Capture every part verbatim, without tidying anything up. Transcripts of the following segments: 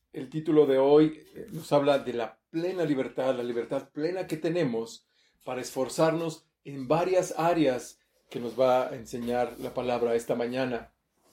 El título de hoy eh, nos habla de la plena libertad, la libertad plena que tenemos para esforzarnos en varias áreas que nos va a enseñar la palabra esta mañana.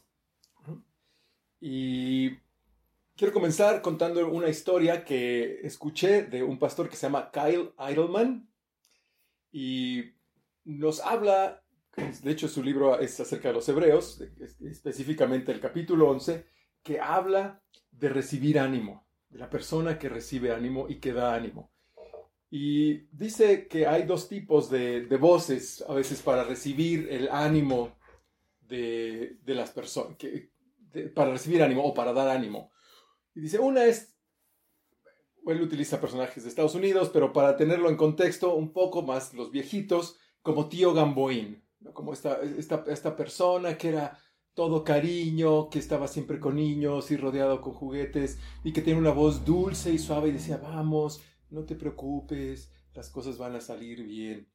Y quiero comenzar contando una historia que escuché de un pastor que se llama Kyle Idleman y nos habla, de hecho su libro es acerca de los hebreos, específicamente el capítulo once, que habla de recibir ánimo, de la persona que recibe ánimo y que da ánimo. Y dice que hay dos tipos de, de voces a veces para recibir el ánimo de, de las personas, que, de, para recibir ánimo o para dar ánimo. Y dice, una es, él utiliza personajes de Estados Unidos, pero para tenerlo en contexto, un poco más los viejitos, como Tío Gamboín, ¿no? Como esta, esta, esta persona que era todo cariño, que estaba siempre con niños y rodeado con juguetes, y que tiene una voz dulce y suave y decía, vamos, no te preocupes, las cosas van a salir bien.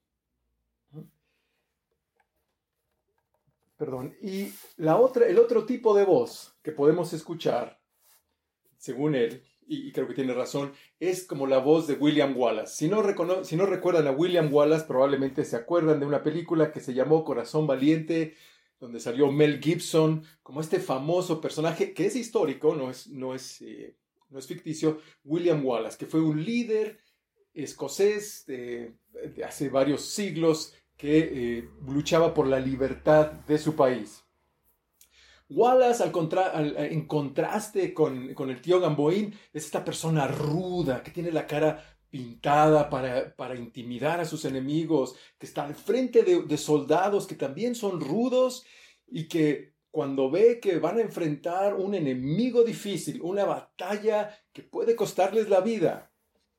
Perdón. Y la otra, el otro tipo de voz que podemos escuchar, según él, y, y creo que tiene razón, es como la voz de William Wallace. Si no, recono- si no recuerdan a William Wallace, probablemente se acuerdan de una película que se llamó Corazón Valiente, donde salió Mel Gibson, como este famoso personaje que es histórico, no es, no es, eh, no es ficticio, William Wallace, que fue un líder escocés de, de hace varios siglos que eh, luchaba por la libertad de su país. Wallace, al contra al, en contraste con, con, el tío Gamboín, es esta persona ruda, que tiene la cara pintada para, para intimidar a sus enemigos, que está al frente de, de soldados que también son rudos y que cuando ve que van a enfrentar un enemigo difícil, una batalla que puede costarles la vida,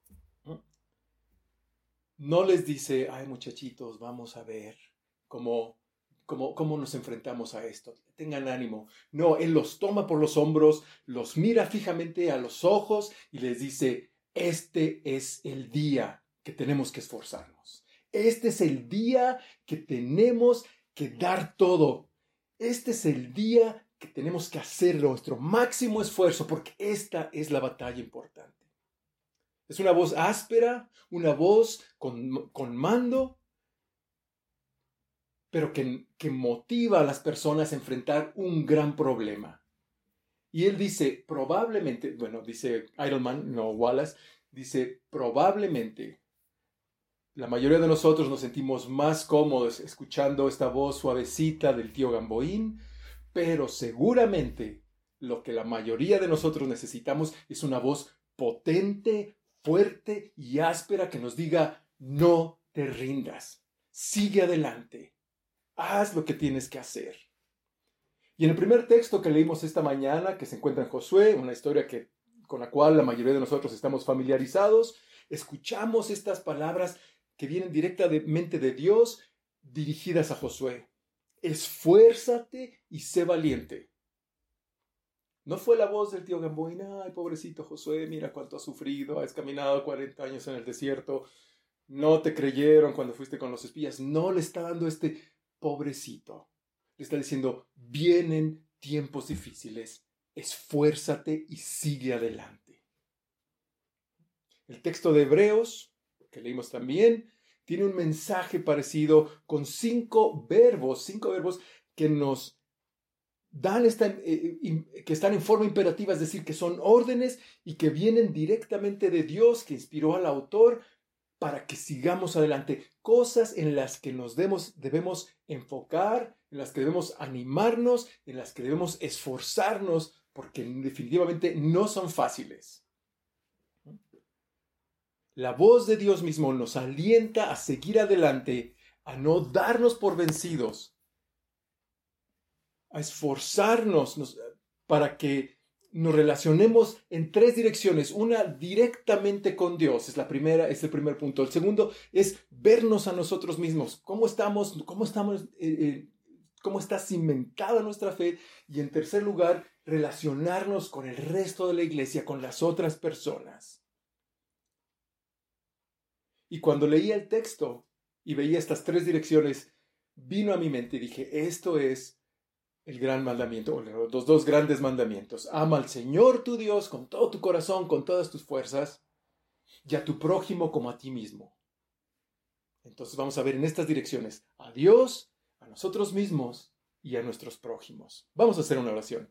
no les dice, ay muchachitos, vamos a ver cómo, cómo, cómo nos enfrentamos a esto. Tengan ánimo. No, él los toma por los hombros, los mira fijamente a los ojos y les dice, este es el día que tenemos que esforzarnos. Este es el día que tenemos que dar todo. Este es el día que tenemos que hacer nuestro máximo esfuerzo porque esta es la batalla importante. Es una voz áspera, una voz con, con mando, pero que, que motiva a las personas a enfrentar un gran problema. Y él dice, probablemente, bueno, dice Idleman, no Wallace, dice, probablemente la mayoría de nosotros nos sentimos más cómodos escuchando esta voz suavecita del tío Gamboín, pero seguramente lo que la mayoría de nosotros necesitamos es una voz potente, fuerte y áspera que nos diga, no te rindas, sigue adelante, haz lo que tienes que hacer. Y en el primer texto que leímos esta mañana, que se encuentra en Josué, una historia que, con la cual la mayoría de nosotros estamos familiarizados, escuchamos estas palabras que vienen directamente de Dios dirigidas a Josué. Esfuérzate y sé valiente. No fue la voz del tío Gamboín, ay, pobrecito Josué, mira cuánto ha sufrido, has caminado cuarenta años en el desierto, no te creyeron cuando fuiste con los espías. No le está dando este pobrecito. Le está diciendo, vienen tiempos difíciles, esfuérzate y sigue adelante. El texto de Hebreos, que leímos también, tiene un mensaje parecido con cinco verbos, cinco verbos que nos dan esta, eh, que están en forma imperativa, es decir, que son órdenes y que vienen directamente de Dios, que inspiró al autor para que sigamos adelante. Cosas en las que nos debemos, debemos enfocar, en las que debemos animarnos, en las que debemos esforzarnos, porque definitivamente no son fáciles. La voz de Dios mismo nos alienta a seguir adelante, a no darnos por vencidos, a esforzarnos nos, para que nos relacionemos en tres direcciones. Una, directamente con Dios, es la primera, es el primer punto. El segundo es vernos a nosotros mismos. ¿Cómo estamos? ¿Cómo estamos? Eh, eh, ¿Cómo está cimentada nuestra fe? Y en tercer lugar, relacionarnos con el resto de la iglesia, con las otras personas. Y cuando leía el texto y veía estas tres direcciones, vino a mi mente y dije, esto es el gran mandamiento, o los dos grandes mandamientos. Ama al Señor tu Dios con todo tu corazón, con todas tus fuerzas, y a tu prójimo como a ti mismo. Entonces vamos a ver en estas direcciones a Dios, a nosotros mismos y a nuestros prójimos. Vamos a hacer una oración.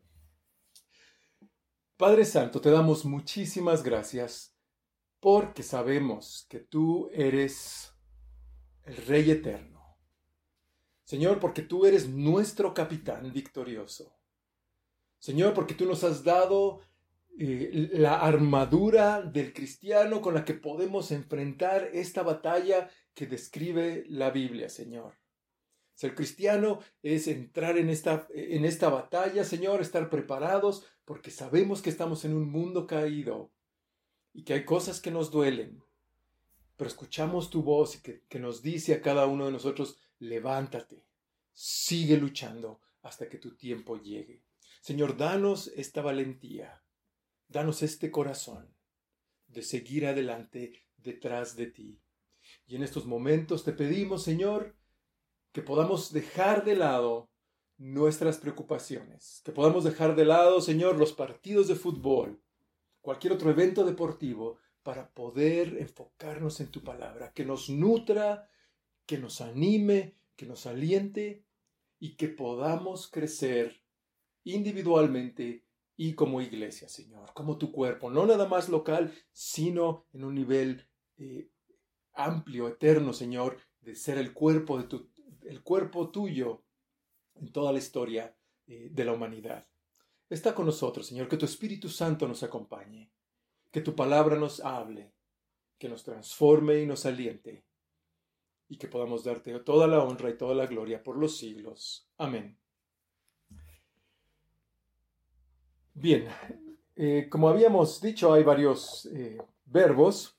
Padre Santo, te damos muchísimas gracias porque sabemos que tú eres el Rey eterno. Señor, porque tú eres nuestro capitán victorioso. Señor, porque tú nos has dado eh, la armadura del cristiano con la que podemos enfrentar esta batalla que describe la Biblia, Señor. Ser cristiano es entrar en esta, en esta batalla, Señor, estar preparados, porque sabemos que estamos en un mundo caído y que hay cosas que nos duelen. Pero escuchamos tu voz y que, que nos dice a cada uno de nosotros, levántate, sigue luchando hasta que tu tiempo llegue. Señor, danos esta valentía, danos este corazón de seguir adelante detrás de ti. Y en estos momentos te pedimos, Señor, que podamos dejar de lado nuestras preocupaciones, que podamos dejar de lado, Señor, los partidos de fútbol, cualquier otro evento deportivo, para poder enfocarnos en tu palabra, que nos nutra, que nos anime, que nos aliente y que podamos crecer individualmente y como iglesia, Señor, como tu cuerpo, no nada más local, sino en un nivel eh, amplio, eterno, Señor, de ser el cuerpo, de tu, el cuerpo tuyo en toda la historia eh, de la humanidad. Está con nosotros, Señor, que tu Espíritu Santo nos acompañe, que tu palabra nos hable, que nos transforme y nos aliente, y que podamos darte toda la honra y toda la gloria por los siglos. Amén. Bien, eh, como habíamos dicho, hay varios eh, verbos,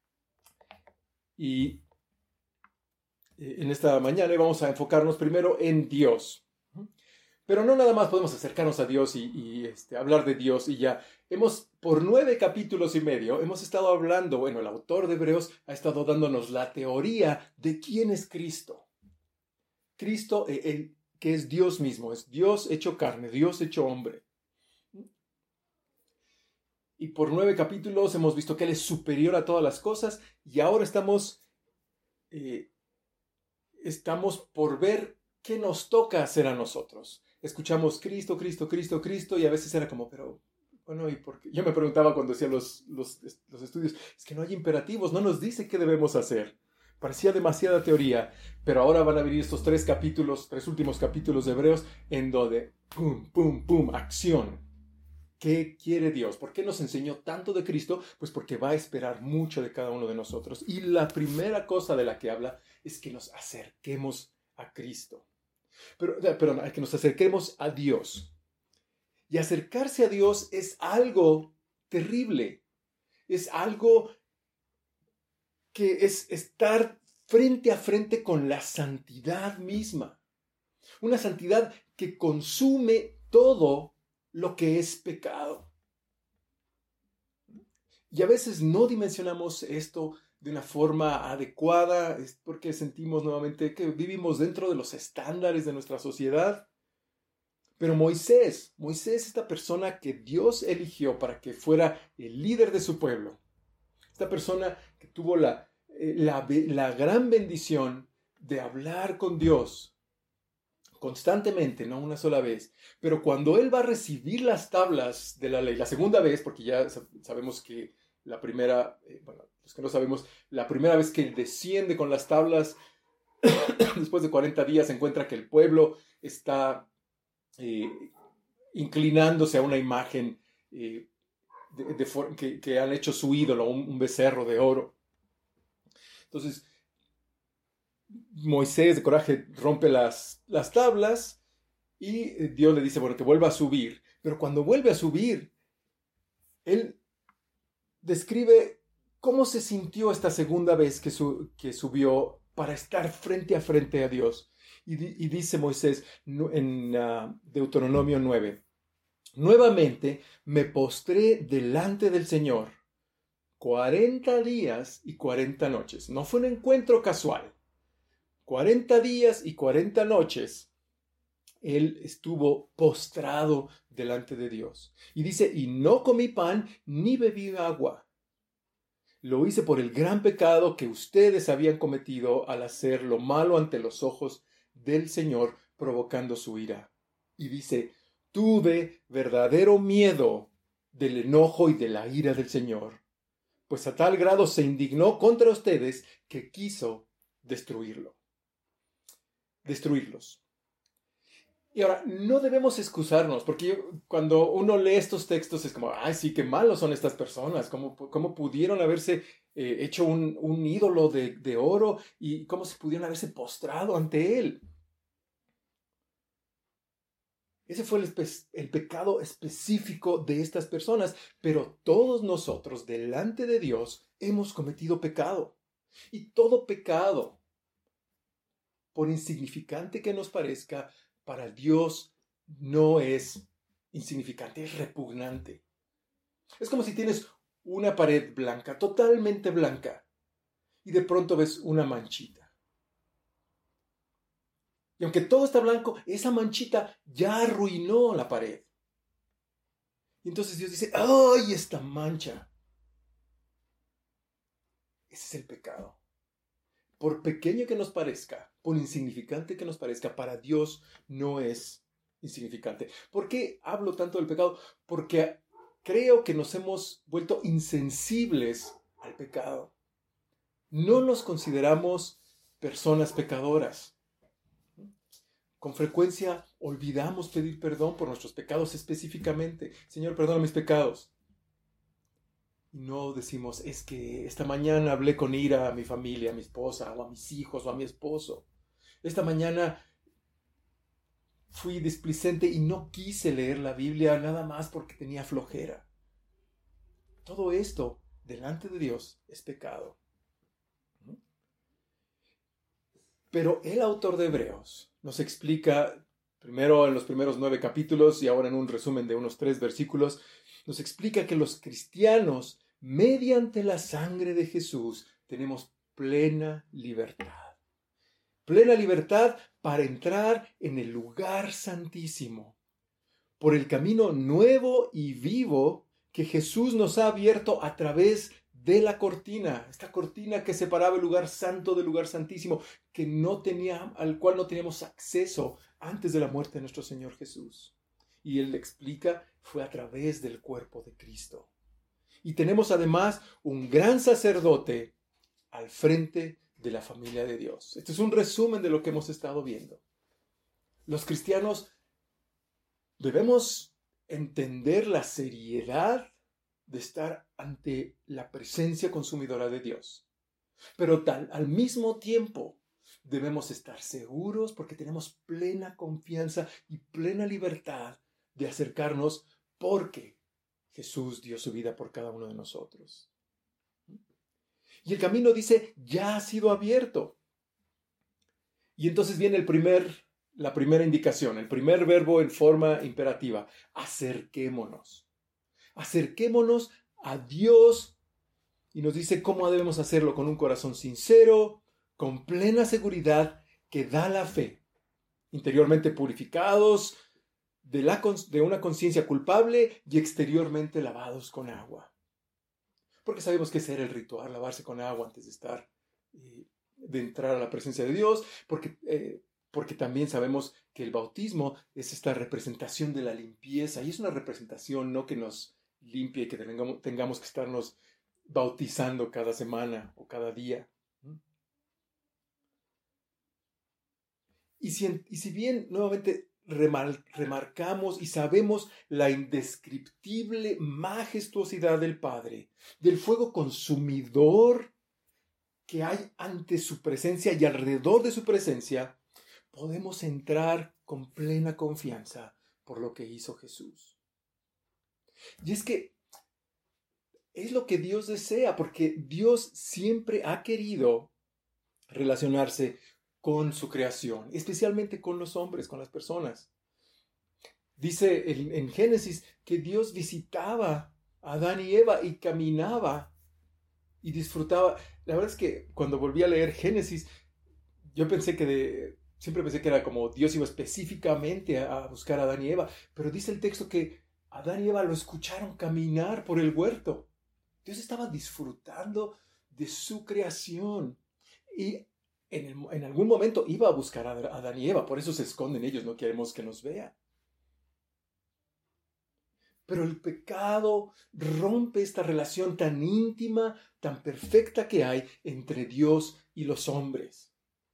y eh, en esta mañana vamos a enfocarnos primero en Dios. Pero no nada más podemos acercarnos a Dios y, y este, hablar de Dios y ya. Hemos, por nueve capítulos y medio, hemos estado hablando, bueno, el autor de Hebreos ha estado dándonos la teoría de quién es Cristo. Cristo, eh, el, que es Dios mismo, es Dios hecho carne, Dios hecho hombre. Y por nueve capítulos hemos visto que Él es superior a todas las cosas y ahora estamos, eh, estamos por ver qué nos toca hacer a nosotros. Escuchamos Cristo, Cristo, Cristo, Cristo y a veces era como, pero bueno, ¿y por qué? Yo me preguntaba cuando hacía los, los, los estudios, es que no hay imperativos, no nos dice qué debemos hacer. Parecía demasiada teoría, pero ahora van a venir estos tres capítulos, tres últimos capítulos de Hebreos, en donde, pum, pum, pum, acción. ¿Qué quiere Dios? ¿Por qué nos enseñó tanto de Cristo? Pues porque va a esperar mucho de cada uno de nosotros. Y la primera cosa de la que habla es que nos acerquemos a Cristo. Pero, perdón, que nos acerquemos a Dios. Y acercarse a Dios es algo terrible. Es algo que es estar frente a frente con la santidad misma. Una santidad que consume todo lo que es pecado. Y a veces no dimensionamos esto de una forma adecuada, es porque sentimos nuevamente que vivimos dentro de los estándares de nuestra sociedad. Pero Moisés, Moisés, esta persona que Dios eligió para que fuera el líder de su pueblo, esta persona que tuvo la, la, la gran bendición de hablar con Dios constantemente, no una sola vez, pero cuando él va a recibir las tablas de la ley, la segunda vez, porque ya sabemos que la primera, eh, bueno, los que no sabemos, la primera vez que él desciende con las tablas, después de cuarenta días, se encuentra que el pueblo está eh, inclinándose a una imagen eh, de, de, que, que han hecho su ídolo, un, un becerro de oro. Entonces, Moisés de coraje rompe las, las tablas y Dios le dice, bueno, que vuelva a subir. Pero cuando vuelve a subir, él describe cómo se sintió esta segunda vez que, su, que subió para estar frente a frente a Dios. Y, y dice Moisés en uh, Deuteronomio nueve, nuevamente me postré delante del Señor cuarenta días y cuarenta noches. No fue un encuentro casual. cuarenta días y cuarenta noches Él estuvo postrado delante de Dios. Y dice, y no comí pan ni bebí agua. Lo hice por el gran pecado que ustedes habían cometido al hacer lo malo ante los ojos del Señor, provocando su ira. Y dice, tuve verdadero miedo del enojo y de la ira del Señor, pues a tal grado se indignó contra ustedes que quiso destruirlo. Destruirlos. Y ahora, no debemos excusarnos, porque yo, cuando uno lee estos textos es como, ay, sí, qué malos son estas personas, cómo, cómo pudieron haberse eh, hecho un, un ídolo de, de oro y cómo se pudieron haberse postrado ante él. Ese fue el, el pecado específico de estas personas, pero todos nosotros delante de Dios hemos cometido pecado. Y todo pecado, por insignificante que nos parezca, para Dios no es insignificante, es repugnante. Es como si tienes una pared blanca, totalmente blanca, y de pronto ves una manchita. Y aunque todo está blanco, esa manchita ya arruinó la pared. Y entonces Dios dice, ¡ay, esta mancha! Ese es el pecado. Por pequeño que nos parezca, por insignificante que nos parezca, para Dios no es insignificante. ¿Por qué hablo tanto del pecado? Porque creo que nos hemos vuelto insensibles al pecado. No nos consideramos personas pecadoras. Con frecuencia olvidamos pedir perdón por nuestros pecados específicamente. Señor, perdona mis pecados. No decimos, es que esta mañana hablé con ira a mi familia, a mi esposa, o a mis hijos, o a mi esposo. Esta mañana fui displicente y no quise leer la Biblia nada más porque tenía flojera. Todo esto, delante de Dios, es pecado. Pero el autor de Hebreos nos explica, primero en los primeros nueve capítulos y ahora en un resumen de unos tres versículos, nos explica que los cristianos, mediante la sangre de Jesús, tenemos plena libertad. Plena libertad para entrar en el lugar santísimo, por el camino nuevo y vivo que Jesús nos ha abierto a través de la cortina, esta cortina que separaba el lugar santo del lugar santísimo, que no tenía, al cual no teníamos acceso antes de la muerte de nuestro Señor Jesús. Y él explica, fue a través del cuerpo de Cristo. Y tenemos además un gran sacerdote al frente de la familia de Dios. Este es un resumen de lo que hemos estado viendo. Los cristianos debemos entender la seriedad de estar ante la presencia consumidora de Dios. Pero tal, al mismo tiempo debemos estar seguros porque tenemos plena confianza y plena libertad de acercarnos porque Jesús dio su vida por cada uno de nosotros. Y el camino dice, ya ha sido abierto. Y entonces viene el primer, la primera indicación, el primer verbo en forma imperativa, acerquémonos. Acerquémonos a Dios y nos dice cómo debemos hacerlo con un corazón sincero, con plena seguridad que da la fe, interiormente purificados, de, la, de una conciencia culpable y exteriormente lavados con agua. Porque sabemos que ese era el ritual, lavarse con agua antes de estar, eh, de entrar a la presencia de Dios, porque, eh, porque también sabemos que el bautismo es esta representación de la limpieza, y es una representación no que nos limpie y que tengamos, tengamos que estarnos bautizando cada semana o cada día. Y si, y si bien nuevamente remar, remarcamos y sabemos la indescriptible majestuosidad del Padre, del fuego consumidor que hay ante su presencia y alrededor de su presencia, podemos entrar con plena confianza por lo que hizo Jesús. Y es que es lo que Dios desea, porque Dios siempre ha querido relacionarse con su creación, especialmente con los hombres, con las personas. Dice en, en Génesis que Dios visitaba a Adán y Eva y caminaba y disfrutaba. La verdad es que cuando volví a leer Génesis, yo pensé que de, Siempre pensé que era como Dios iba específicamente a, a buscar a Adán y Eva, pero dice el texto que Adán y Eva lo escucharon caminar por el huerto. Dios estaba disfrutando de su creación y en, el, en algún momento iba a buscar a Adán y Eva, por eso se esconden ellos, no queremos que nos vea. Pero el pecado rompe esta relación tan íntima, tan perfecta que hay entre Dios y los hombres.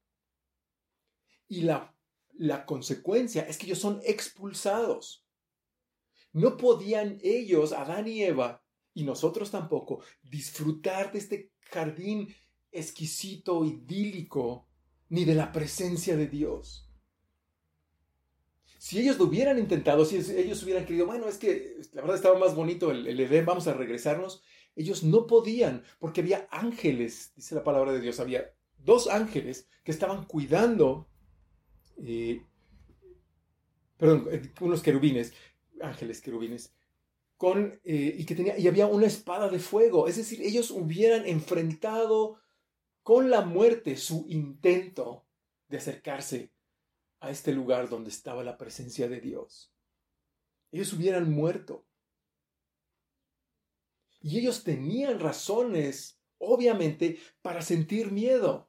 Y la, la consecuencia es que ellos son expulsados. No podían ellos, Adán y Eva, y nosotros tampoco, disfrutar de este jardín exquisito, idílico, ni de la presencia de Dios. Si ellos lo hubieran intentado, si ellos hubieran querido, bueno, es que la verdad estaba más bonito el, el Edén, vamos a regresarnos, ellos no podían, porque había ángeles, dice la palabra de Dios, había dos ángeles que estaban cuidando, eh, perdón, unos querubines, ángeles querubines, con, eh, y que tenía, y había una espada de fuego, es decir, ellos hubieran enfrentado con la muerte su intento de acercarse a este lugar donde estaba la presencia de Dios. Ellos hubieran muerto. Y ellos tenían razones, obviamente, para sentir miedo.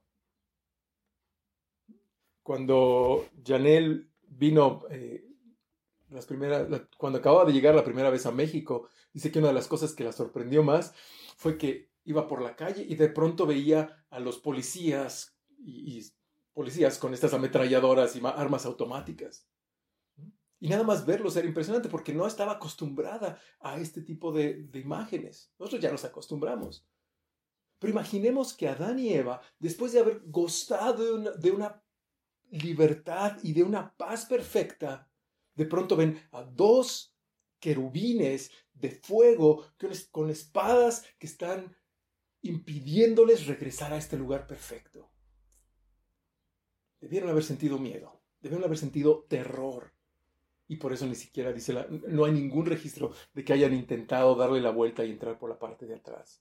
Cuando Janelle vino, eh, las primeras, la, cuando acababa de llegar la primera vez a México, dice que una de las cosas que la sorprendió más fue que iba por la calle y de pronto veía a los policías y, y policías con estas ametralladoras y armas automáticas. Y nada más verlos era impresionante porque no estaba acostumbrada a este tipo de, de imágenes. Nosotros ya nos acostumbramos. Pero imaginemos que Adán y Eva, después de haber gozado de una, de una libertad y de una paz perfecta, de pronto ven a dos querubines de fuego con espadas que están impidiéndoles regresar a este lugar perfecto. Debieron haber sentido miedo, debieron haber sentido terror. Y por eso ni siquiera dice, la, no hay ningún registro de que hayan intentado darle la vuelta y entrar por la parte de atrás.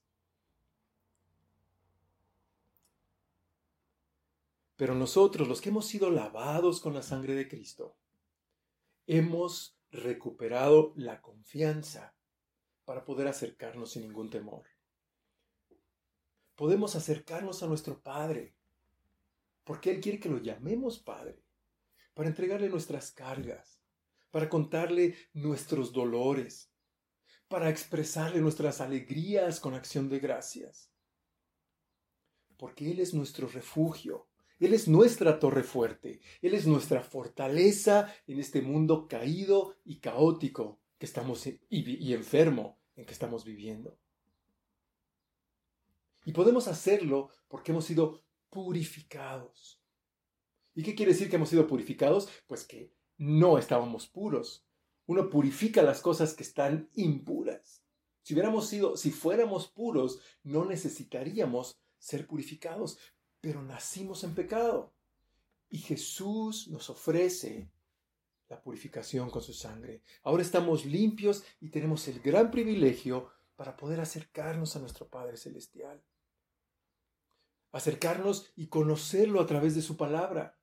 Pero nosotros, los que hemos sido lavados con la sangre de Cristo, hemos recuperado la confianza para poder acercarnos sin ningún temor. Podemos acercarnos a nuestro Padre, porque Él quiere que lo llamemos Padre, para entregarle nuestras cargas, para contarle nuestros dolores, para expresarle nuestras alegrías con acción de gracias. Porque Él es nuestro refugio, Él es nuestra torre fuerte, Él es nuestra fortaleza en este mundo caído y caótico que estamos y, y enfermo en que estamos viviendo. Y podemos hacerlo porque hemos sido purificados. ¿Y qué quiere decir que hemos sido purificados? Pues que no estábamos puros. Uno purifica las cosas que están impuras. Si hubiéramos sido, si fuéramos puros, no necesitaríamos ser purificados, pero nacimos en pecado. Y Jesús nos ofrece la purificación con su sangre. Ahora estamos limpios y tenemos el gran privilegio para poder acercarnos a nuestro Padre Celestial. Acercarnos y conocerlo a través de su palabra.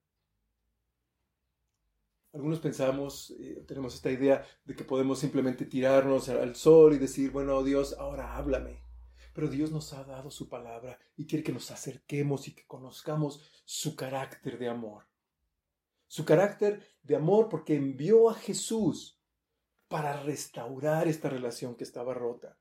Algunos pensamos, eh, tenemos esta idea de que podemos simplemente tirarnos al sol y decir, bueno, Dios, ahora háblame. Pero Dios nos ha dado su palabra y quiere que nos acerquemos y que conozcamos su carácter de amor. Su carácter de amor porque envió a Jesús para restaurar esta relación que estaba rota.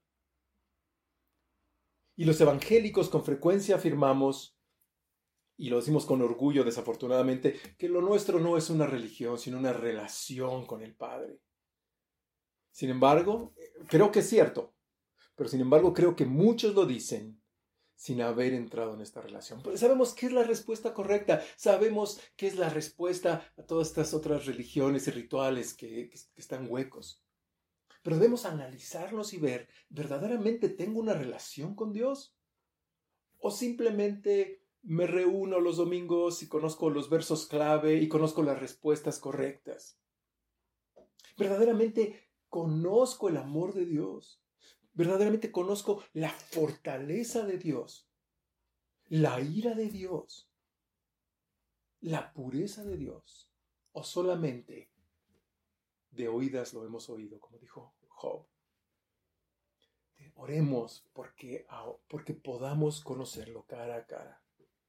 Y los evangélicos con frecuencia afirmamos, y lo decimos con orgullo desafortunadamente, que lo nuestro no es una religión, sino una relación con el Padre. Sin embargo, creo que es cierto, pero sin embargo creo que muchos lo dicen sin haber entrado en esta relación. Pero sabemos qué es la respuesta correcta, sabemos qué es la respuesta a todas estas otras religiones y rituales que, que, que están huecos. Pero debemos analizarnos y ver, ¿verdaderamente tengo una relación con Dios? ¿O simplemente me reúno los domingos y conozco los versos clave y conozco las respuestas correctas? ¿Verdaderamente conozco el amor de Dios? ¿Verdaderamente conozco la fortaleza de Dios? ¿La ira de Dios? la pureza de Dios o solamente de oídas lo hemos oído, como dijo Job? Oremos porque, porque podamos conocerlo cara a cara.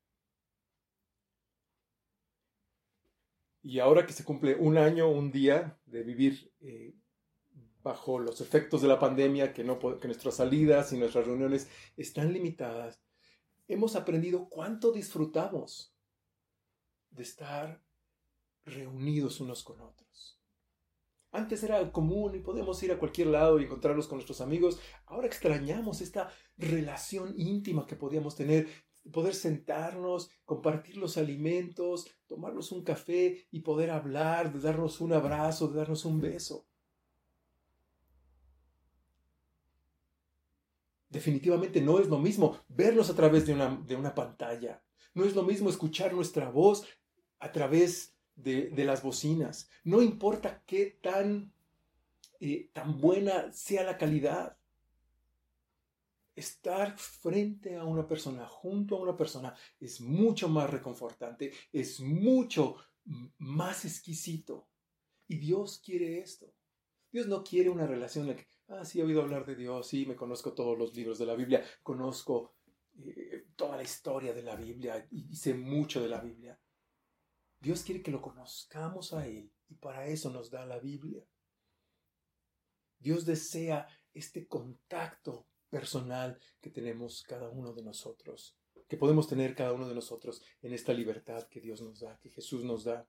Y ahora que se cumple un año, un día de vivir eh, bajo los efectos de la pandemia, que, no, que nuestras salidas y nuestras reuniones están limitadas, hemos aprendido cuánto disfrutamos de estar reunidos unos con otros. Antes era común y podíamos ir a cualquier lado y encontrarnos con nuestros amigos. Ahora extrañamos esta relación íntima que podíamos tener, poder sentarnos, compartir los alimentos, tomarnos un café y poder hablar, de darnos un abrazo, de darnos un beso. Definitivamente no es lo mismo vernos a través de una, de una pantalla. No es lo mismo escuchar nuestra voz a través de, de las bocinas. No importa qué tan, eh, tan buena sea la calidad. Estar frente a una persona, junto a una persona, es mucho más reconfortante, es mucho más exquisito. Y Dios quiere esto. Dios no quiere una relación en la que, ah, sí, he oído hablar de Dios, sí, me conozco todos los libros de la Biblia, conozco eh, toda la historia de la Biblia y, y sé mucho de la Biblia. Dios quiere que lo conozcamos a Él y para eso nos da la Biblia. Dios desea este contacto personal que tenemos cada uno de nosotros, que podemos tener cada uno de nosotros en esta libertad que Dios nos da, que Jesús nos da.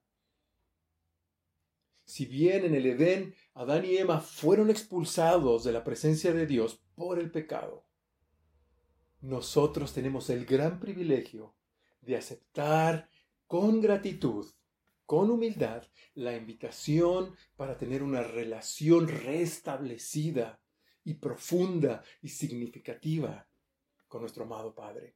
Si bien en el Edén Adán y Eva fueron expulsados de la presencia de Dios por el pecado, nosotros tenemos el gran privilegio de aceptar con gratitud, con humildad, la invitación para tener una relación restablecida y profunda y significativa con nuestro amado Padre.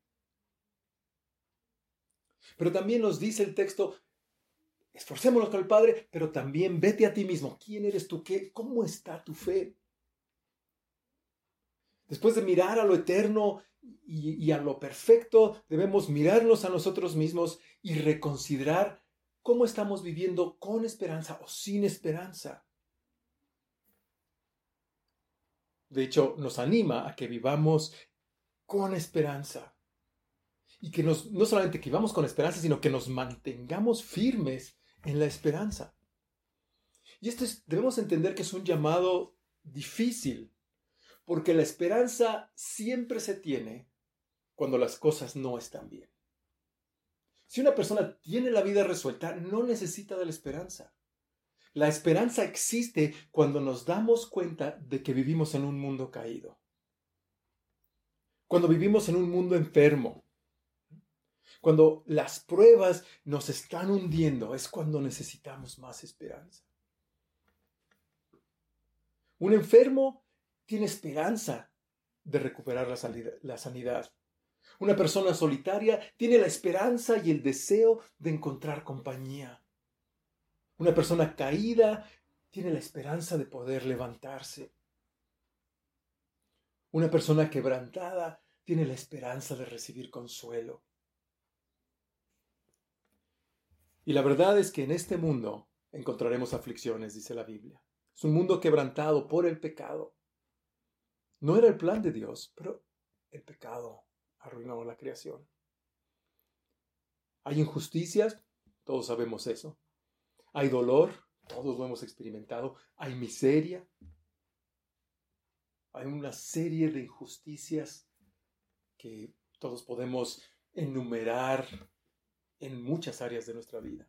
Pero también nos dice el texto, esforcémonos con el Padre, pero también vete a ti mismo. ¿Quién eres tú? ¿Qué? ¿Cómo está tu fe? Después de mirar a lo eterno y, y a lo perfecto, debemos mirarnos a nosotros mismos y reconsiderar cómo estamos viviendo con esperanza o sin esperanza. De hecho, nos anima a que vivamos con esperanza. Y que nos, no solamente que vivamos con esperanza, sino que nos mantengamos firmes en la esperanza. Y esto es, debemos entender que es un llamado difícil, porque la esperanza siempre se tiene cuando las cosas no están bien. Si una persona tiene la vida resuelta, no necesita de la esperanza. La esperanza existe cuando nos damos cuenta de que vivimos en un mundo caído. Cuando vivimos en un mundo enfermo. Cuando las pruebas nos están hundiendo, es cuando necesitamos más esperanza. Un enfermo tiene esperanza de recuperar la, salida, la sanidad. Una persona solitaria tiene la esperanza y el deseo de encontrar compañía. Una persona caída tiene la esperanza de poder levantarse. Una persona quebrantada tiene la esperanza de recibir consuelo. Y la verdad es que en este mundo encontraremos aflicciones, dice la Biblia. Es un mundo quebrantado por el pecado. No era el plan de Dios, pero el pecado arruinó la creación. Hay injusticias, todos sabemos eso. Hay dolor, todos lo hemos experimentado. Hay miseria. Hay una serie de injusticias que todos podemos enumerar en muchas áreas de nuestra vida.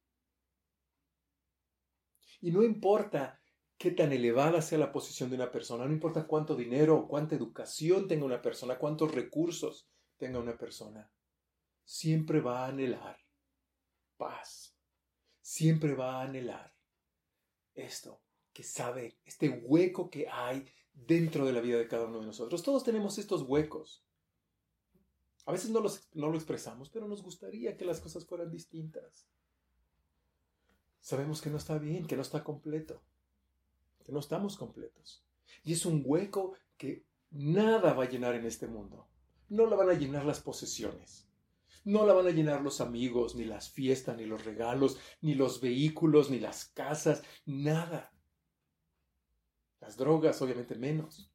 Y no importa qué tan elevada sea la posición de una persona, no importa cuánto dinero o cuánta educación tenga una persona, cuántos recursos tenga una persona, siempre va a anhelar paz, siempre va a anhelar esto que sabe, este hueco que hay dentro de la vida de cada uno de nosotros. Todos tenemos estos huecos. A veces no, los, no lo expresamos, pero nos gustaría que las cosas fueran distintas. Sabemos que no está bien, que no está completo, que no estamos completos. Y es un hueco que nada va a llenar en este mundo. No lo van a llenar las posesiones. No la van a llenar los amigos, ni las fiestas, ni los regalos, ni los vehículos, ni las casas, nada. Las drogas, obviamente, menos.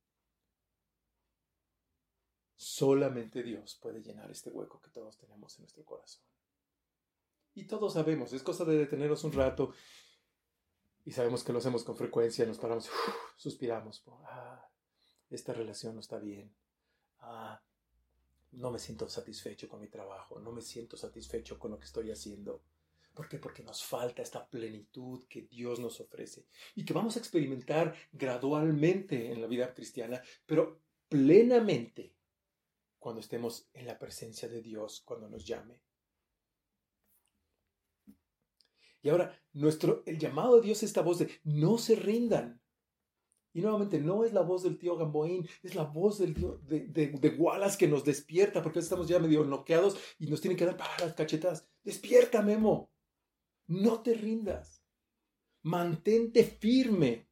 Solamente Dios puede llenar este hueco que todos tenemos en nuestro corazón. Y todos sabemos, es cosa de detenernos un rato y sabemos que lo hacemos con frecuencia, nos paramos, uf, suspiramos. Ah, esta relación no está bien. Ah, no me siento satisfecho con mi trabajo, no me siento satisfecho con lo que estoy haciendo. ¿Por qué? Porque nos falta esta plenitud que Dios nos ofrece y que vamos a experimentar gradualmente en la vida cristiana, pero plenamente cuando estemos en la presencia de Dios, cuando nos llame. Y ahora, nuestro, el llamado de Dios es esta voz de no se rindan. Y nuevamente, no es la voz del tío Gamboín, es la voz del, de, de, de Wallace que nos despierta, porque estamos ya medio noqueados y nos tienen que dar para las cachetadas. Despierta, Memo. No te rindas. Mantente firme.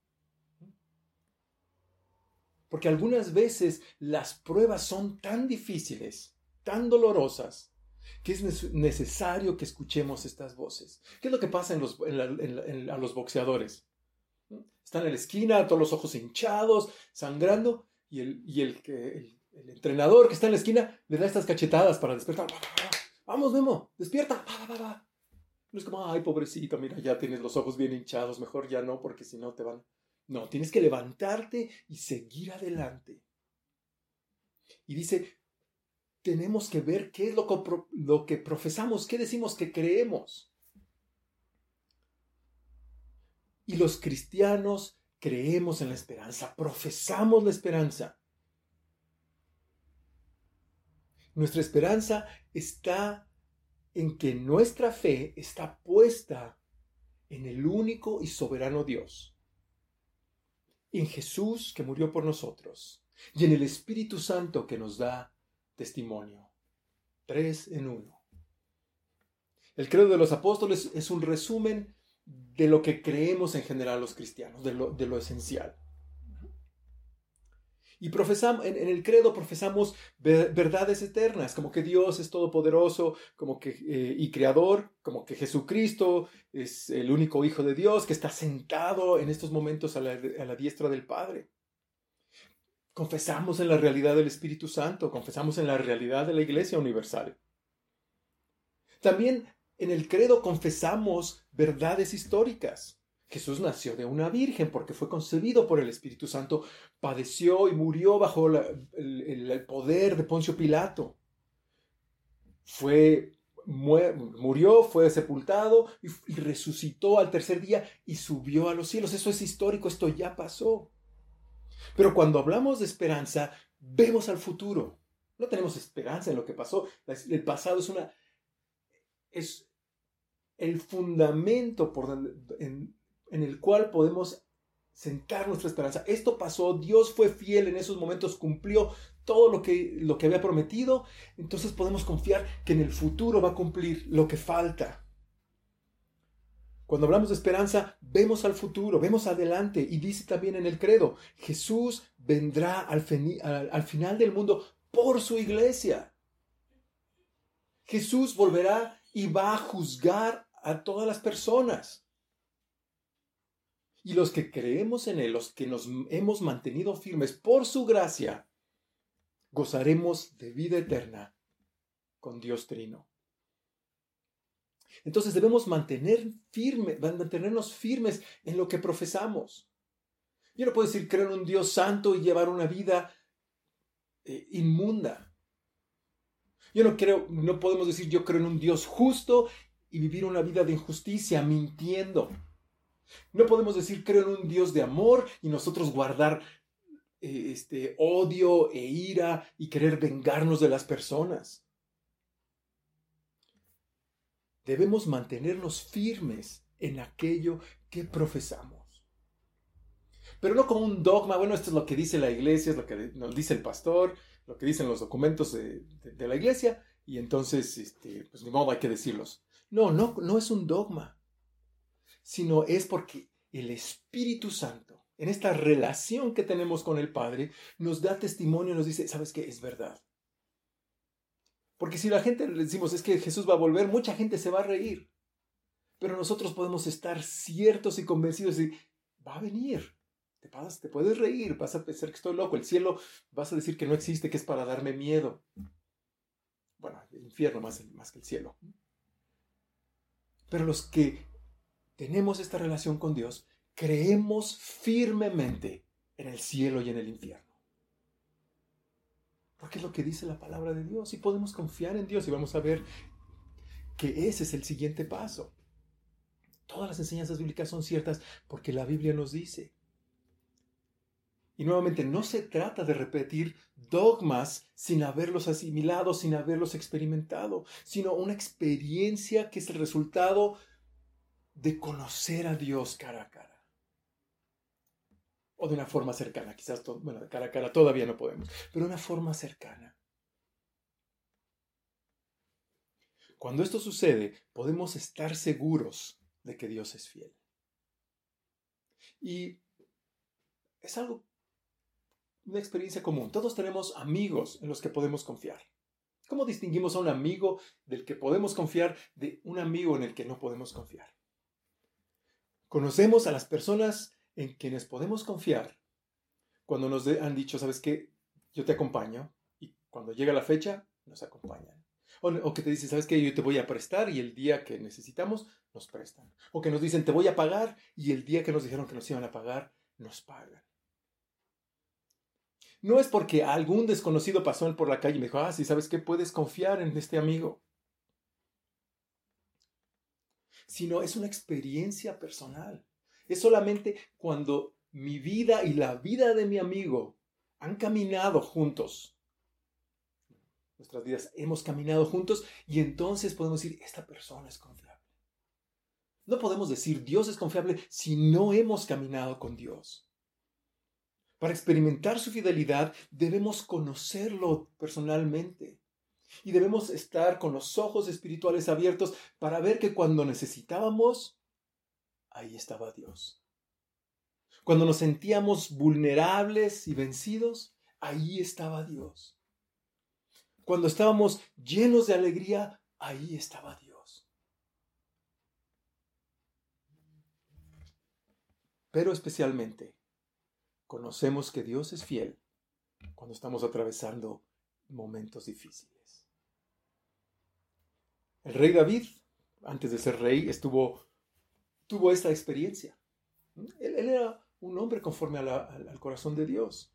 Porque algunas veces las pruebas son tan difíciles, tan dolorosas, que es necesario que escuchemos estas voces. ¿Qué es lo que pasa en los, en la, en la, en, a los boxeadores? Están en la esquina, todos los ojos hinchados, sangrando, y el, y el, el, el entrenador que está en la esquina le da estas cachetadas para despertar. Vamos, Memo, despierta. No es como, ay, pobrecito, mira, ya tienes los ojos bien hinchados, mejor ya no, porque si no te van... No, tienes que levantarte y seguir adelante. Y dice, tenemos que ver qué es lo que, lo que profesamos, qué decimos que creemos. Y los cristianos creemos en la esperanza, profesamos la esperanza. Nuestra esperanza está en que nuestra fe está puesta en el único y soberano Dios, en Jesús que murió por nosotros y en el Espíritu Santo que nos da testimonio. Tres en uno. El credo de los apóstoles es un resumen de lo que creemos en general los cristianos, de lo, de lo esencial. Y profesamos, en, en el credo profesamos ver, verdades eternas, como que Dios es todopoderoso, como que, eh, y creador, como que Jesucristo es el único Hijo de Dios que está sentado en estos momentos a la, a la diestra del Padre. Confesamos en la realidad del Espíritu Santo, confesamos en la realidad de la Iglesia Universal. También en el credo confesamos verdades históricas. Jesús nació de una virgen porque fue concebido por el Espíritu Santo, padeció y murió bajo la, el, el poder de Poncio Pilato. Fue, murió, fue sepultado y, y resucitó al tercer día y subió a los cielos. Eso es histórico, esto ya pasó. Pero cuando hablamos de esperanza, vemos al futuro. No tenemos esperanza en lo que pasó. El pasado es una... es el fundamento por donde, en, en el cual podemos sentar nuestra esperanza. Esto pasó, Dios fue fiel en esos momentos, cumplió todo lo que, lo que había prometido, entonces podemos confiar que en el futuro va a cumplir lo que falta. Cuando hablamos de esperanza, vemos al futuro, vemos adelante, y dice también en el credo, Jesús vendrá al, feni- al, al final del mundo por su iglesia. Jesús volverá y va a juzgar a todas las personas. Y los que creemos en Él, los que nos hemos mantenido firmes por su gracia, gozaremos de vida eterna con Dios Trino. Entonces debemos mantener firme, mantenernos firmes en lo que profesamos. Yo no puedo decir creo en un Dios santo y llevar una vida eh, inmunda. Yo no creo, no podemos decir yo creo en un Dios justo y vivir una vida de injusticia, mintiendo. No podemos decir creo en un Dios de amor y nosotros guardar eh, este, odio e ira y querer vengarnos de las personas. Debemos mantenernos firmes en aquello que profesamos. Pero no como un dogma, bueno, esto es lo que dice la iglesia, es lo que nos dice el pastor, lo que dicen los documentos de, de, de la iglesia, y entonces, este, pues ni modo, hay que decirlos. No, no, no es un dogma, sino es porque el Espíritu Santo, en esta relación que tenemos con el Padre, nos da testimonio, nos dice, ¿sabes qué? Es verdad. Porque si la gente le decimos es que Jesús va a volver, mucha gente se va a reír. Pero nosotros podemos estar ciertos y convencidos de va a venir. Te, vas, te puedes reír, vas a pensar que estoy loco. El cielo vas a decir que no existe, que es para darme miedo. Bueno, el infierno más, más que el cielo. Pero los que tenemos esta relación con Dios, creemos firmemente en el cielo y en el infierno. Porque es lo que dice la palabra de Dios y podemos confiar en Dios y vamos a ver que ese es el siguiente paso. Todas las enseñanzas bíblicas son ciertas porque la Biblia nos dice. Y nuevamente, no se trata de repetir dogmas sin haberlos asimilado, sin haberlos experimentado, sino una experiencia que es el resultado de conocer a Dios cara a cara. O de una forma cercana, quizás, bueno, de cara a cara todavía no podemos, pero de una forma cercana. Cuando esto sucede, podemos estar seguros de que Dios es fiel. Y es algo, una experiencia común. Todos tenemos amigos en los que podemos confiar. ¿Cómo distinguimos a un amigo del que podemos confiar de un amigo en el que no podemos confiar? Conocemos a las personas en quienes podemos confiar cuando nos han dicho, ¿sabes qué? Yo te acompaño y cuando llega la fecha, nos acompañan. O, o que te dicen, ¿sabes qué? Yo te voy a prestar y el día que necesitamos, nos prestan. O que nos dicen, te voy a pagar y el día que nos dijeron que nos iban a pagar, nos pagan. No es porque algún desconocido pasó por la calle y me dijo, ah, sí, ¿sabes qué? Puedes confiar en este amigo. Sino es una experiencia personal. Es solamente cuando mi vida y la vida de mi amigo han caminado juntos. Nuestras vidas hemos caminado juntos y entonces podemos decir, esta persona es confiable. No podemos decir Dios es confiable si no hemos caminado con Dios. Para experimentar su fidelidad debemos conocerlo personalmente y debemos estar con los ojos espirituales abiertos para ver que cuando necesitábamos, ahí estaba Dios. Cuando nos sentíamos vulnerables y vencidos, ahí estaba Dios. Cuando estábamos llenos de alegría, ahí estaba Dios. Pero especialmente, conocemos que Dios es fiel cuando estamos atravesando momentos difíciles. El rey David, antes de ser rey, estuvo, tuvo esta experiencia. Él, él era un hombre conforme a la, al, al corazón de Dios.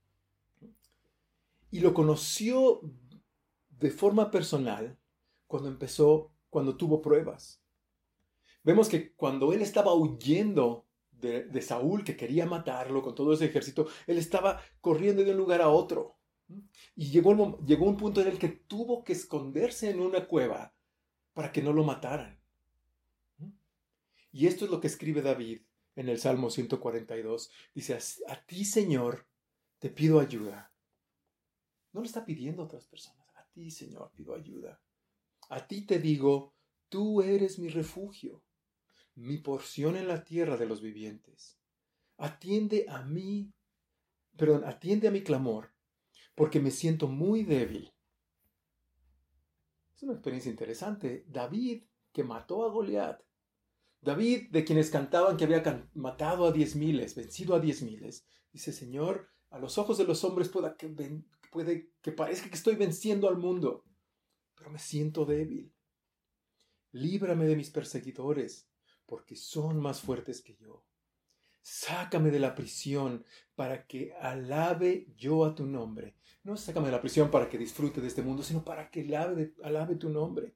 Y lo conoció de forma personal cuando empezó, cuando tuvo pruebas. Vemos que cuando él estaba huyendo de, de Saúl, que quería matarlo con todo ese ejército, él estaba corriendo de un lugar a otro. Y llegó, el, llegó un punto en el que tuvo que esconderse en una cueva para que no lo mataran. Y esto es lo que escribe David en el Salmo ciento cuarenta y dos. Dice, a ti, Señor, te pido ayuda. No le está pidiendo a otras personas. A ti, Señor, pido ayuda. A ti te digo, tú eres mi refugio, mi porción en la tierra de los vivientes. Atiende a mí, perdón, atiende a mi clamor, porque me siento muy débil. Es una experiencia interesante. David, que mató a Goliat. David, de quienes cantaban que había can- matado a diez miles, vencido a diez miles. Dice, Señor, a los ojos de los hombres pueda que, ven, puede que parezca que estoy venciendo al mundo, pero me siento débil. Líbrame de mis perseguidores, porque son más fuertes que yo. Sácame de la prisión para que alabe yo a tu nombre. No sácame de la prisión para que disfrute de este mundo, sino para que alabe, alabe tu nombre.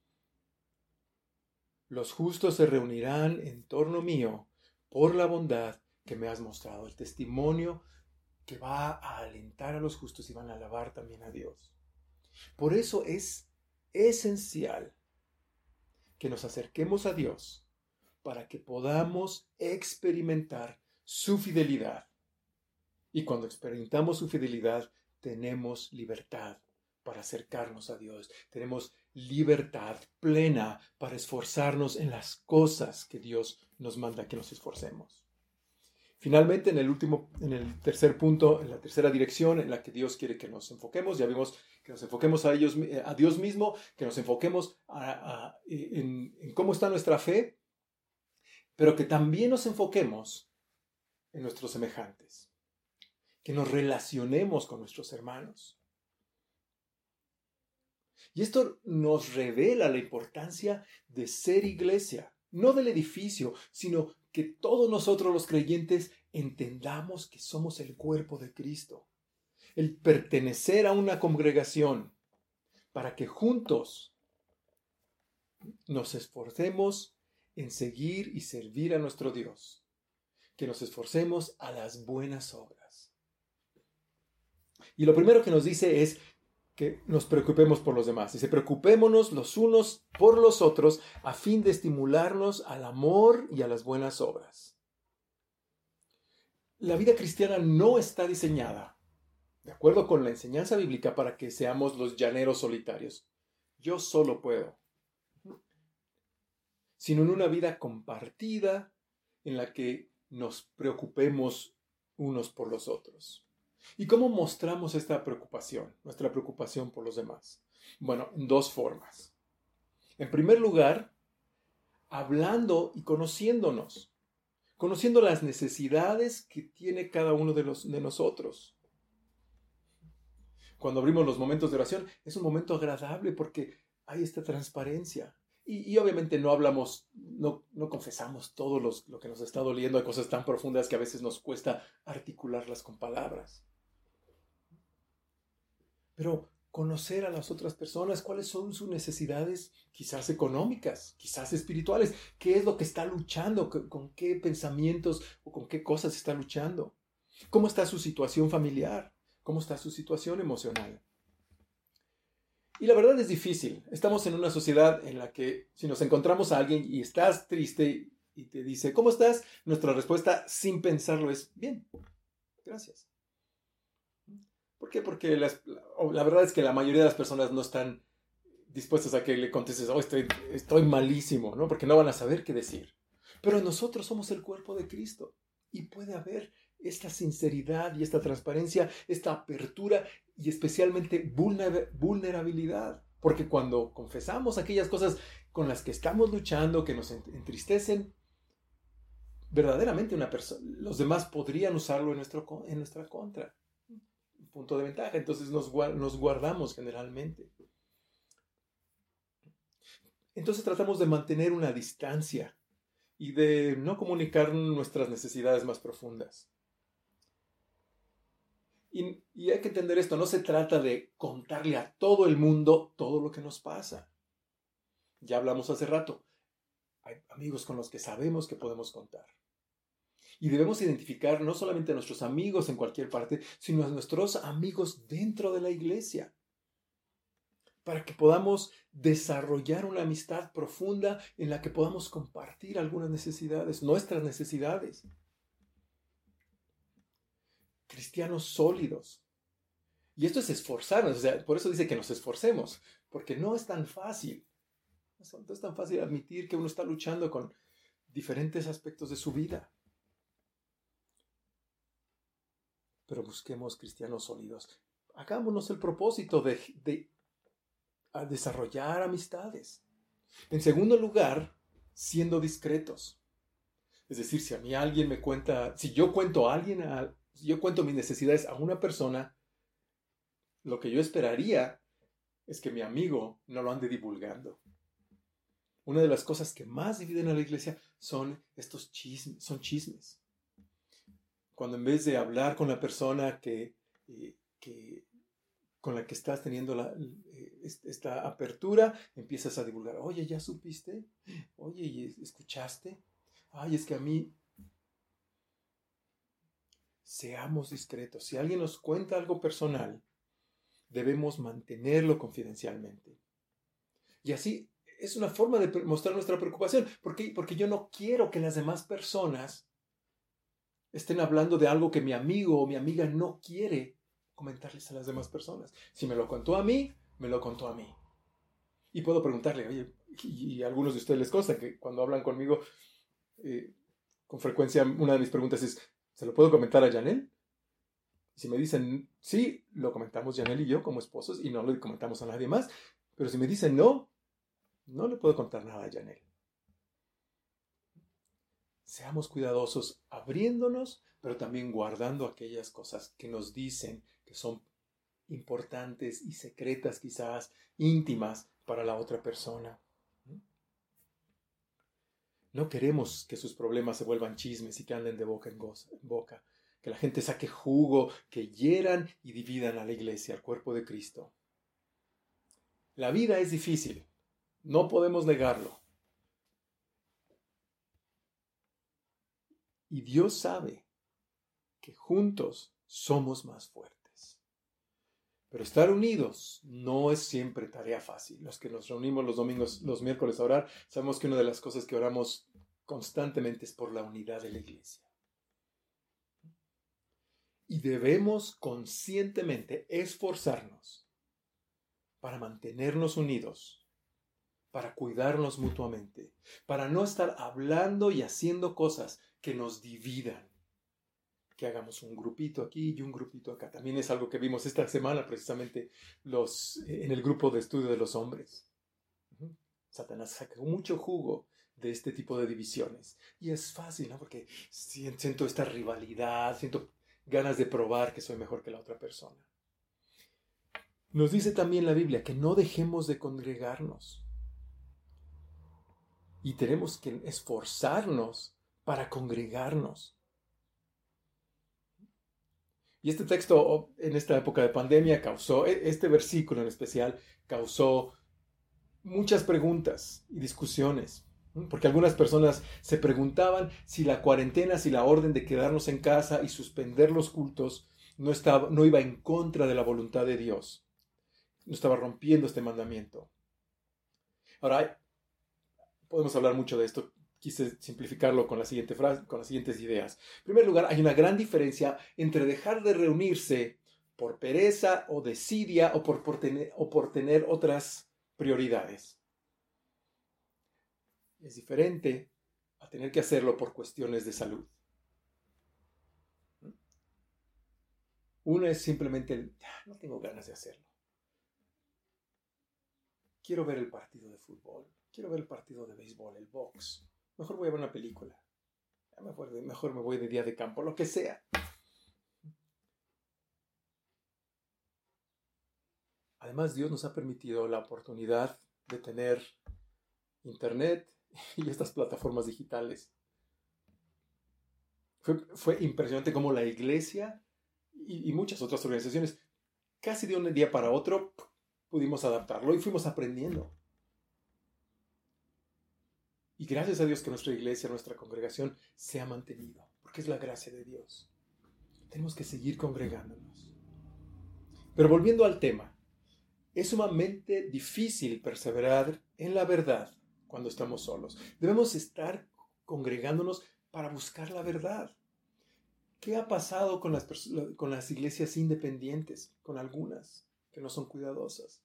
Los justos se reunirán en torno mío por la bondad que me has mostrado. El testimonio que va a alentar a los justos y van a alabar también a Dios. Por eso es esencial que nos acerquemos a Dios para que podamos experimentar su fidelidad. Y cuando experimentamos su fidelidad, tenemos libertad para acercarnos a Dios. Tenemos libertad plena para esforzarnos en las cosas que Dios nos manda que nos esforcemos. Finalmente, en el último, en el tercer punto, en la tercera dirección en la que Dios quiere que nos enfoquemos, ya vimos que nos enfoquemos a, ellos, a Dios mismo, que nos enfoquemos a, a, en, en cómo está nuestra fe, pero que también nos enfoquemos en nuestros semejantes, que nos relacionemos con nuestros hermanos. Y esto nos revela la importancia de ser iglesia, no del edificio, sino que todos nosotros los creyentes entendamos que somos el cuerpo de Cristo. El pertenecer a una congregación para que juntos nos esforcemos en seguir y servir a nuestro Dios. Que nos esforcemos a las buenas obras. Y lo primero que nos dice es que nos preocupemos por los demás. Dice, preocupémonos los unos por los otros a fin de estimularnos al amor y a las buenas obras. La vida cristiana no está diseñada, de acuerdo con la enseñanza bíblica, para que seamos los llaneros solitarios. Yo solo puedo. Sino en una vida compartida en la que nos preocupemos unos por los otros. ¿Y cómo mostramos esta preocupación, nuestra preocupación por los demás? Bueno, en dos formas. En primer lugar, hablando y conociéndonos, conociendo las necesidades que tiene cada uno de, los, de nosotros. Cuando abrimos los momentos de oración, es un momento agradable porque hay esta transparencia. Y, y obviamente no hablamos, no, no confesamos todo los, lo que nos está doliendo. Hay cosas tan profundas que a veces nos cuesta articularlas con palabras. Pero conocer a las otras personas, cuáles son sus necesidades, quizás económicas, quizás espirituales, qué es lo que está luchando, con qué pensamientos o con qué cosas está luchando, cómo está su situación familiar, cómo está su situación emocional. Y la verdad es difícil. Estamos en una sociedad en la que si nos encontramos a alguien y estás triste y te dice, ¿cómo estás? Nuestra respuesta sin pensarlo es, bien, gracias. ¿Por qué? Porque las, la verdad es que la mayoría de las personas no están dispuestas a que le contestes, oh, estoy, estoy malísimo, ¿no? Porque no van a saber qué decir. Pero nosotros somos el cuerpo de Cristo y puede haber esta sinceridad y esta transparencia, esta apertura y especialmente vulnerabilidad. Porque cuando confesamos aquellas cosas con las que estamos luchando, que nos entristecen, verdaderamente una persona, los demás podrían usarlo en, nuestro, en nuestra contra. Punto de ventaja. Entonces nos, nos guardamos generalmente. Entonces tratamos de mantener una distancia y de no comunicar nuestras necesidades más profundas. Y, y hay que entender esto, no se trata de contarle a todo el mundo todo lo que nos pasa. Ya hablamos hace rato. Hay amigos con los que sabemos que podemos contar. Y debemos identificar no solamente a nuestros amigos en cualquier parte, sino a nuestros amigos dentro de la iglesia. Para que podamos desarrollar una amistad profunda en la que podamos compartir algunas necesidades, nuestras necesidades. Cristianos sólidos. Y esto es esforzarnos, o sea, por eso dice que nos esforcemos, porque no es tan fácil. No es tan fácil admitir que uno está luchando con diferentes aspectos de su vida. Pero busquemos cristianos sólidos. Hagámonos el propósito de, de a desarrollar amistades. En segundo lugar, siendo discretos. Es decir, si a mí alguien me cuenta, si yo cuento a alguien, a, si yo cuento mis necesidades a una persona, lo que yo esperaría es que mi amigo no lo ande divulgando. Una de las cosas que más dividen a la iglesia son estos chismes, son chismes. Cuando en vez de hablar con la persona que, eh, que, con la que estás teniendo la, eh, esta apertura, empiezas a divulgar. Oye, ¿ya supiste? Oye, ¿escuchaste? Ay, es que a mí... Seamos discretos. Si alguien nos cuenta algo personal, debemos mantenerlo confidencialmente. Y así es una forma de mostrar nuestra preocupación. ¿Por qué? Porque yo no quiero que las demás personas estén hablando de algo que mi amigo o mi amiga no quiere comentarles a las demás personas. Si me lo contó a mí, me lo contó a mí. Y puedo preguntarle, oye, y a algunos de ustedes les consta que cuando hablan conmigo, eh, con frecuencia una de mis preguntas es, ¿Se lo puedo comentar a Janelle? Si me dicen sí, lo comentamos Janelle y yo como esposos y no lo comentamos a nadie más. Pero si me dicen no, no le puedo contar nada a Janelle. Seamos cuidadosos abriéndonos, pero también guardando aquellas cosas que nos dicen que son importantes y secretas, quizás íntimas para la otra persona. No queremos que sus problemas se vuelvan chismes y que anden de boca en boca, que la gente saque jugo, que hieran y dividan a la iglesia, al cuerpo de Cristo. La vida es difícil, no podemos negarlo. Y Dios sabe que juntos somos más fuertes. Pero estar unidos no es siempre tarea fácil. Los que nos reunimos los domingos, los miércoles a orar, sabemos que una de las cosas que oramos constantemente es por la unidad de la iglesia. Y debemos conscientemente esforzarnos para mantenernos unidos, para cuidarnos mutuamente, para no estar hablando y haciendo cosas que nos dividan. Que hagamos un grupito aquí y un grupito acá. También es algo que vimos esta semana precisamente los, en el grupo de estudio de los hombres. Satanás saca mucho jugo de este tipo de divisiones. Y es fácil, ¿no? Porque siento esta rivalidad, siento ganas de probar que soy mejor que la otra persona. Nos dice también la Biblia que no dejemos de congregarnos. Y tenemos que esforzarnos para congregarnos. Y este texto en esta época de pandemia causó, este versículo en especial, causó muchas preguntas y discusiones. Porque algunas personas se preguntaban si la cuarentena, si la orden de quedarnos en casa y suspender los cultos no, estaba, no iba en contra de la voluntad de Dios. No estaba rompiendo este mandamiento. Ahora, podemos hablar mucho de esto. Quise simplificarlo con, la siguiente frase, con las siguientes ideas. En primer lugar, hay una gran diferencia entre dejar de reunirse por pereza o desidia o por, por, tener, o por tener otras prioridades. Es diferente a tener que hacerlo por cuestiones de salud. Una es simplemente el, no tengo ganas de hacerlo. Quiero ver el partido de fútbol, quiero ver el partido de béisbol, el box. Mejor voy a ver una película. Mejor, mejor me voy de día de campo, lo que sea. Además, Dios nos ha permitido la oportunidad de tener internet y estas plataformas digitales. Fue, fue impresionante cómo la iglesia y, y muchas otras organizaciones, casi de un día para otro, pudimos adaptarlo y fuimos aprendiendo. Y gracias a Dios que nuestra iglesia, nuestra congregación se ha mantenido, porque es la gracia de Dios. Tenemos que seguir congregándonos. Pero volviendo al tema, es sumamente difícil perseverar en la verdad cuando estamos solos. Debemos estar congregándonos para buscar la verdad. ¿Qué ha pasado con las, con las iglesias independientes? Con algunas que no son cuidadosas.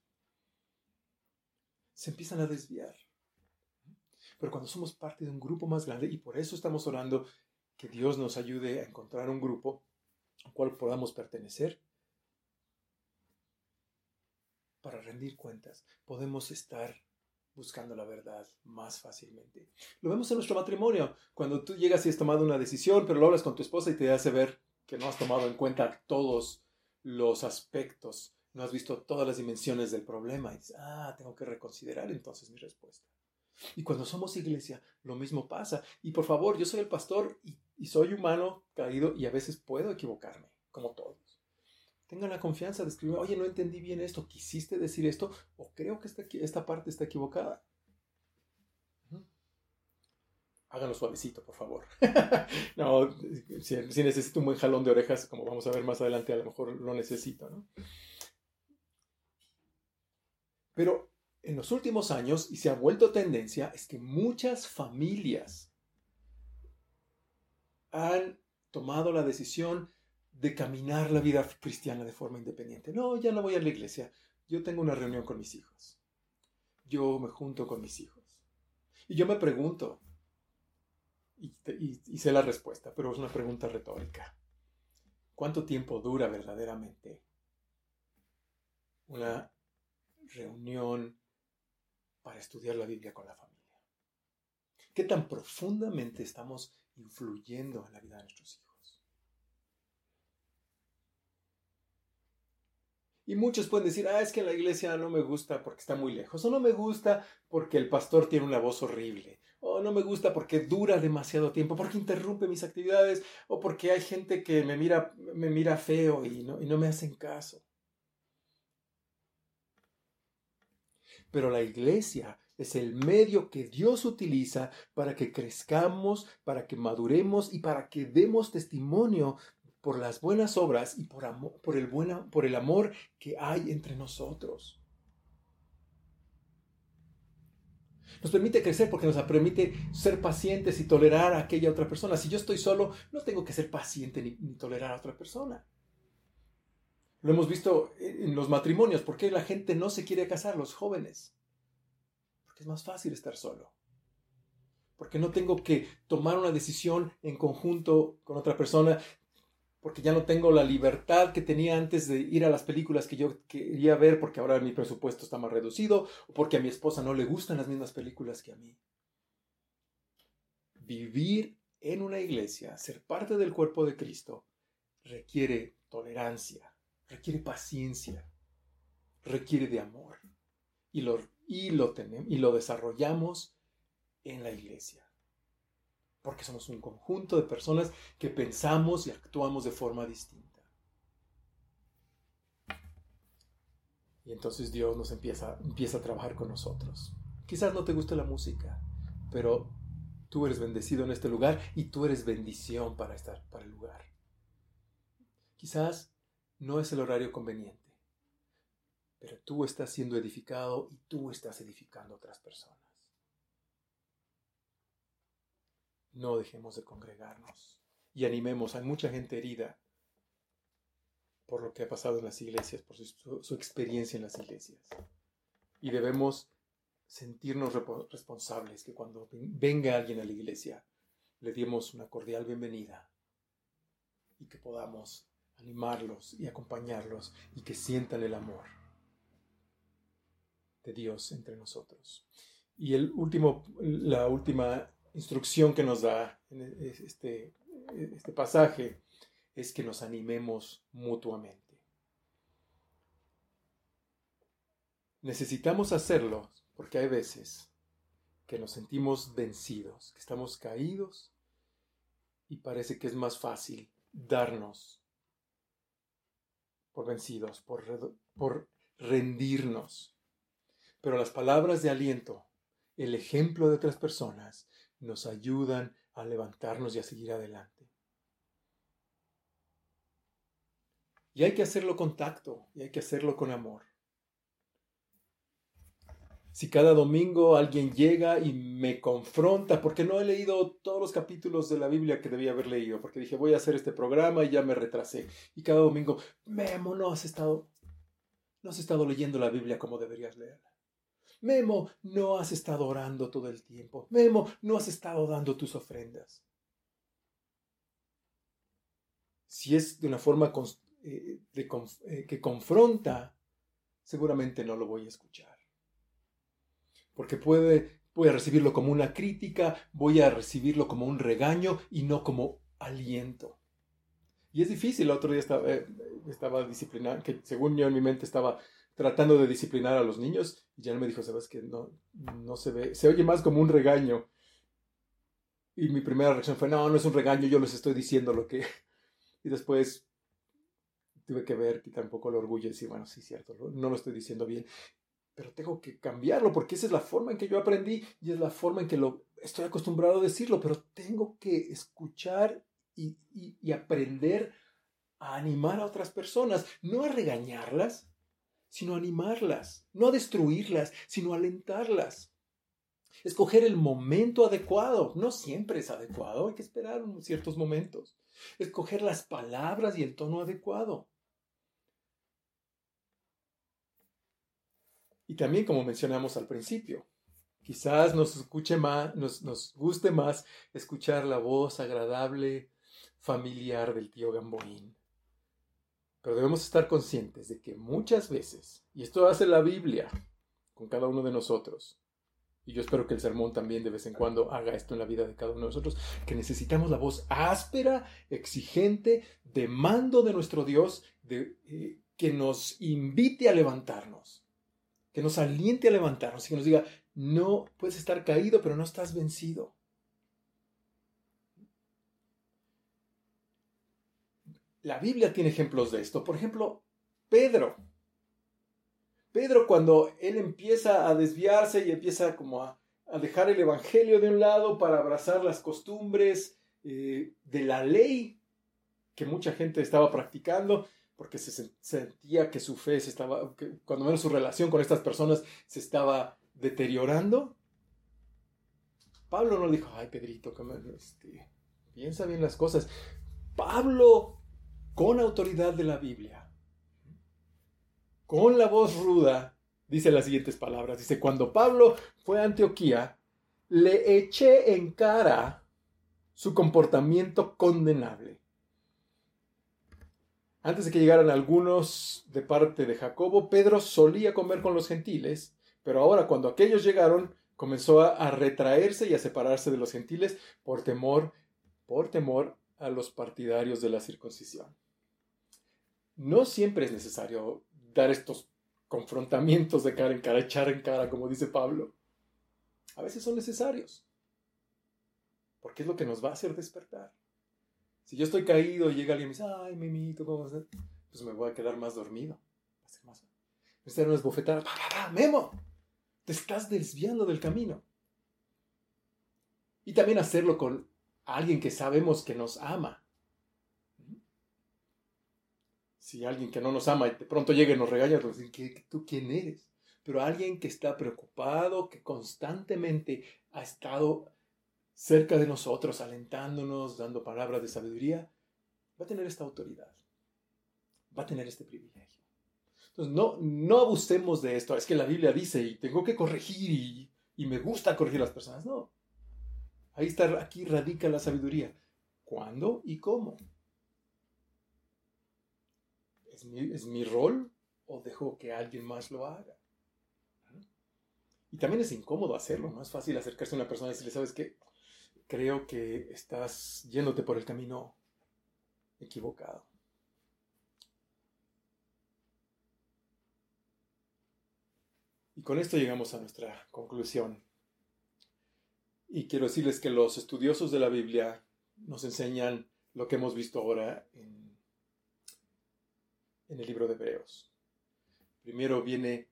Se empiezan a desviar. Pero cuando somos parte de un grupo más grande, y por eso estamos orando que Dios nos ayude a encontrar un grupo al cual podamos pertenecer, para rendir cuentas, podemos estar buscando la verdad más fácilmente. Lo vemos en nuestro matrimonio, cuando tú llegas y has tomado una decisión, pero lo hablas con tu esposa y te hace ver que no has tomado en cuenta todos los aspectos, no has visto todas las dimensiones del problema, y dices, ah, tengo que reconsiderar entonces mi respuesta. Y cuando somos iglesia, lo mismo pasa. Y por favor, yo soy el pastor y, y soy humano, caído, y a veces puedo equivocarme, como todos. Tengan la confianza de escribir, oye, no entendí bien esto, ¿quisiste decir esto? O creo que esta, esta parte está equivocada. Uh-huh. Háganlo suavecito, por favor. No, si, si necesito un buen jalón de orejas, como vamos a ver más adelante, a lo mejor lo necesito, ¿no? Pero en los últimos años, y se ha vuelto tendencia, es que muchas familias han tomado la decisión de caminar la vida cristiana de forma independiente. No, ya no voy a la iglesia. Yo tengo una reunión con mis hijos. Yo me junto con mis hijos. Y yo me pregunto, y, y, y sé la respuesta, pero es una pregunta retórica. ¿Cuánto tiempo dura verdaderamente una reunión para estudiar la Biblia con la familia? ¿Qué tan profundamente estamos influyendo en la vida de nuestros hijos? Y muchos pueden decir, ah, es que la iglesia no me gusta porque está muy lejos, o no me gusta porque el pastor tiene una voz horrible, o no me gusta porque dura demasiado tiempo, porque interrumpe mis actividades, o porque hay gente que me mira, me mira feo y no, y no me hacen caso. Pero la iglesia es el medio que Dios utiliza para que crezcamos, para que maduremos y para que demos testimonio por las buenas obras y por, amor, por, el buena, por el amor que hay entre nosotros. Nos permite crecer porque nos permite ser pacientes y tolerar a aquella otra persona. Si yo estoy solo, no tengo que ser paciente ni, ni tolerar a otra persona. Lo hemos visto en los matrimonios. ¿Por qué la gente no se quiere casar, los jóvenes? Porque es más fácil estar solo. Porque no tengo que tomar una decisión en conjunto con otra persona, porque ya no tengo la libertad que tenía antes de ir a las películas que yo quería ver, porque ahora mi presupuesto está más reducido, o porque a mi esposa no le gustan las mismas películas que a mí. Vivir en una iglesia, ser parte del cuerpo de Cristo, requiere tolerancia, requiere paciencia, requiere de amor. Y lo, y lo, tenemos, y lo desarrollamos en la iglesia. Porque somos un conjunto de personas que pensamos y actuamos de forma distinta. Y entonces Dios nos empieza, empieza a trabajar con nosotros. Quizás no te guste la música, pero tú eres bendecido en este lugar y tú eres bendición para, estar, para el lugar. Quizás no es el horario conveniente, pero tú estás siendo edificado y tú estás edificando a otras personas. No dejemos de congregarnos y animemos. Hay mucha gente herida por lo que ha pasado en las iglesias, por su, su experiencia en las iglesias. Y debemos sentirnos responsables, que cuando venga alguien a la iglesia, le demos una cordial bienvenida y que podamos animarlos y acompañarlos y que sientan el amor de Dios entre nosotros. Y el último, la última instrucción que nos da en este, este pasaje es que nos animemos mutuamente. Necesitamos hacerlo porque hay veces que nos sentimos vencidos, que estamos caídos y parece que es más fácil darnos por vencidos, por, por rendirnos. Pero las palabras de aliento, el ejemplo de otras personas, nos ayudan a levantarnos y a seguir adelante. Y hay que hacerlo con tacto, y hay que hacerlo con amor. Si cada domingo alguien llega y me confronta, porque no he leído todos los capítulos de la Biblia que debía haber leído, porque dije, voy a hacer este programa y ya me retrasé. Y cada domingo, Memo, no has estado, no has estado leyendo la Biblia como deberías leerla. Memo, no has estado orando todo el tiempo. Memo, no has estado dando tus ofrendas. Si es de una forma eh, de, eh, que confronta, seguramente no lo voy a escuchar. Porque puede, voy a recibirlo como una crítica, voy a recibirlo como un regaño y no como aliento. Y es difícil. El otro día estaba, eh, estaba disciplinando, que según yo en mi mente estaba tratando de disciplinar a los niños, y ya me dijo, sabes que no, no se ve, se oye más como un regaño. Y mi primera reacción fue, no, no es un regaño, yo les estoy diciendo lo que... Y después tuve que ver, quitar un poco el orgullo y decir, bueno, sí, cierto, no lo estoy diciendo bien, pero tengo que cambiarlo porque esa es la forma en que yo aprendí y es la forma en que lo estoy acostumbrado a decirlo, pero tengo que escuchar y, y, y aprender a animar a otras personas, no a regañarlas, sino a animarlas, no a destruirlas, sino a alentarlas. Escoger el momento adecuado, no siempre es adecuado, hay que esperar ciertos momentos. Escoger las palabras y el tono adecuado. Y también, como mencionamos al principio, Quizás nos escuche más, nos, nos guste más escuchar la voz agradable, familiar del tío Gamboín. Pero debemos estar conscientes de que muchas veces, y esto hace la Biblia con cada uno de nosotros, y yo espero que el sermón también de vez en cuando haga esto en la vida de cada uno de nosotros, que necesitamos la voz áspera, exigente, de mando de nuestro Dios, de, eh, que nos invite a levantarnos, que nos aliente a levantarnos y que nos diga, no puedes estar caído, pero no estás vencido. La Biblia tiene ejemplos de esto. Por ejemplo, Pedro. Pedro, cuando él empieza a desviarse y empieza como a, a dejar el evangelio de un lado para abrazar las costumbres eh, de la ley que mucha gente estaba practicando, porque se sentía que su fe se estaba, que cuando menos su relación con estas personas se estaba deteriorando. Pablo no le dijo, ay Pedrito, este, piensa bien las cosas. Pablo, con autoridad de la Biblia, con la voz ruda, dice las siguientes palabras. Dice, cuando Pablo fue a Antioquía, le eché en cara su comportamiento condenable. Antes de que llegaran algunos de parte de Jacobo, Pedro solía comer con los gentiles, pero ahora cuando aquellos llegaron, comenzó a, a retraerse y a separarse de los gentiles por temor, por temor a los partidarios de la circuncisión. No siempre es necesario dar estos confrontamientos de cara en cara, echar en cara, como dice Pablo. A veces son necesarios, porque es lo que nos va a hacer despertar. Si yo estoy caído y llega alguien y me dice, ay, mimito, ¿cómo vas a hacer? Pues me voy a quedar más dormido. Va a ser más... Esta no es bofetada. ¡Pa, pa, pa! ¡Memo! Te estás desviando del camino. Y también hacerlo con alguien que sabemos que nos ama. Si alguien que no nos ama y de pronto llega y nos regaña, pues, ¿qué, ¿tú quién eres? Pero alguien que está preocupado, que constantemente ha estado cerca de nosotros, alentándonos, dando palabras de sabiduría, va a tener esta autoridad, va a tener este privilegio. Entonces, no, no abusemos de esto. Es que la Biblia dice, y tengo que corregir, y, y me gusta corregir a las personas. No, ahí está, aquí radica la sabiduría. ¿Cuándo y cómo? ¿Es mi, es mi rol o dejo que alguien más lo haga? Y también es incómodo hacerlo, no es fácil acercarse a una persona y decirle, ¿sabes qué? Creo que estás yéndote por el camino equivocado. Y con esto llegamos a nuestra conclusión. Y quiero decirles que los estudiosos de la Biblia nos enseñan lo que hemos visto ahora en, en el libro de Hebreos. Primero viene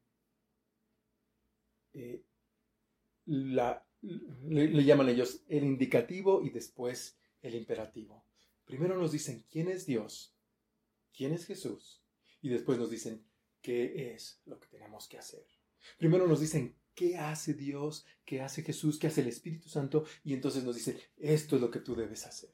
eh, la... Le, le llaman ellos el indicativo y después el imperativo. Primero nos dicen quién es Dios, quién es Jesús, y después nos dicen qué es lo que tenemos que hacer. Primero nos dicen qué hace Dios, qué hace Jesús, qué hace el Espíritu Santo, y entonces nos dicen esto es lo que tú debes hacer.